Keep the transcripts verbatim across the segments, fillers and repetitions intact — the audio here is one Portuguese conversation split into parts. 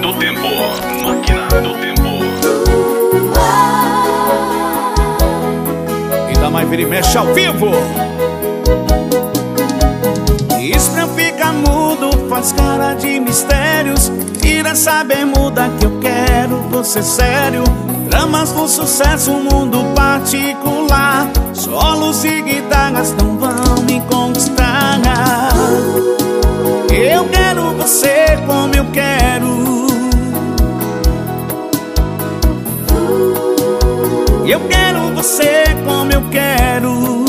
do Tempo. Máquina do Tempo. Ainda mais vira e mexe ao vivo. Isso fica mudo, faz cara de mistérios. Tira essa bermuda que eu quero você sério. Dramas do sucesso, mundo particular. Solos e guitarras não vão me conquistar. Eu quero você como eu quero. Eu quero você como eu quero.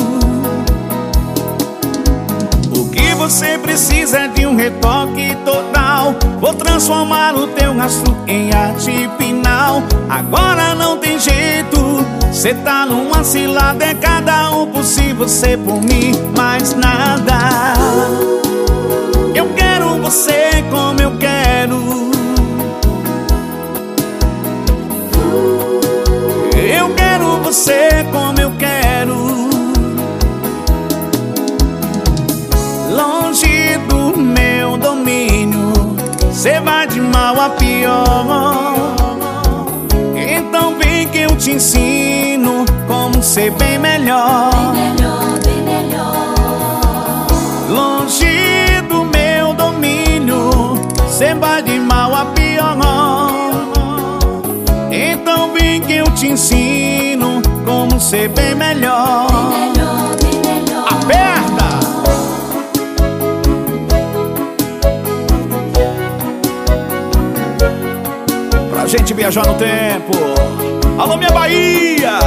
O que você precisa é de um retoque total. Vou transformar o teu rastro em arte final. Agora não tem jeito, cê tá numa cilada. É cada um por si, você por mim, mais nada. Eu quero você como eu quero. Eu quero você como eu quero. Longe do meu domínio, cê vai de mal a pior. Então vem que eu te ensino como ser bem melhor. Bem melhor, bem melhor. Longe do meu domínio, cê vai de mal a pior. Então vem que eu te ensino como ser bem melhor. Bem melhor, bem melhor. Aperta! Pra gente viajar no tempo. Alô, minha Bahia!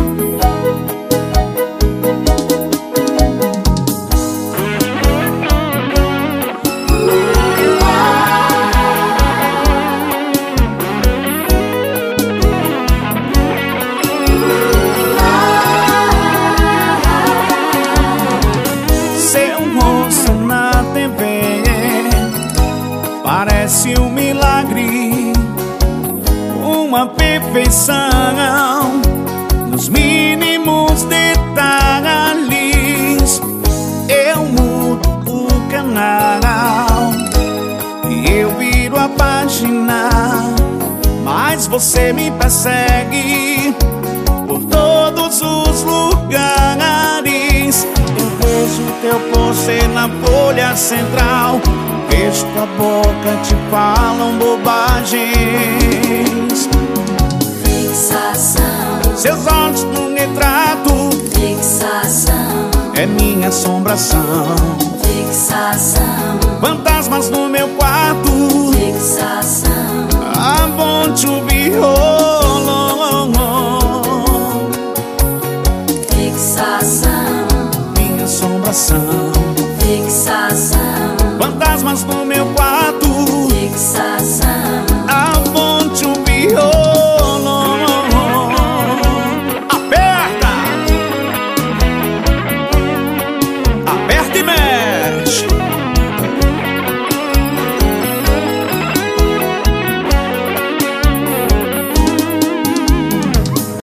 Parece um milagre, uma perfeição nos mínimos detalhes. Eu mudo o canal e eu viro a página, mas você me persegue por todos os lugares. Eu vejo teu pôster na folha central. Vejo tua boca, te falam bobagens. Fixação. Seus olhos no retrato. Fixação. É minha assombração. Fixação. Fantasmas no meu quarto. Fixação. I want to be whole.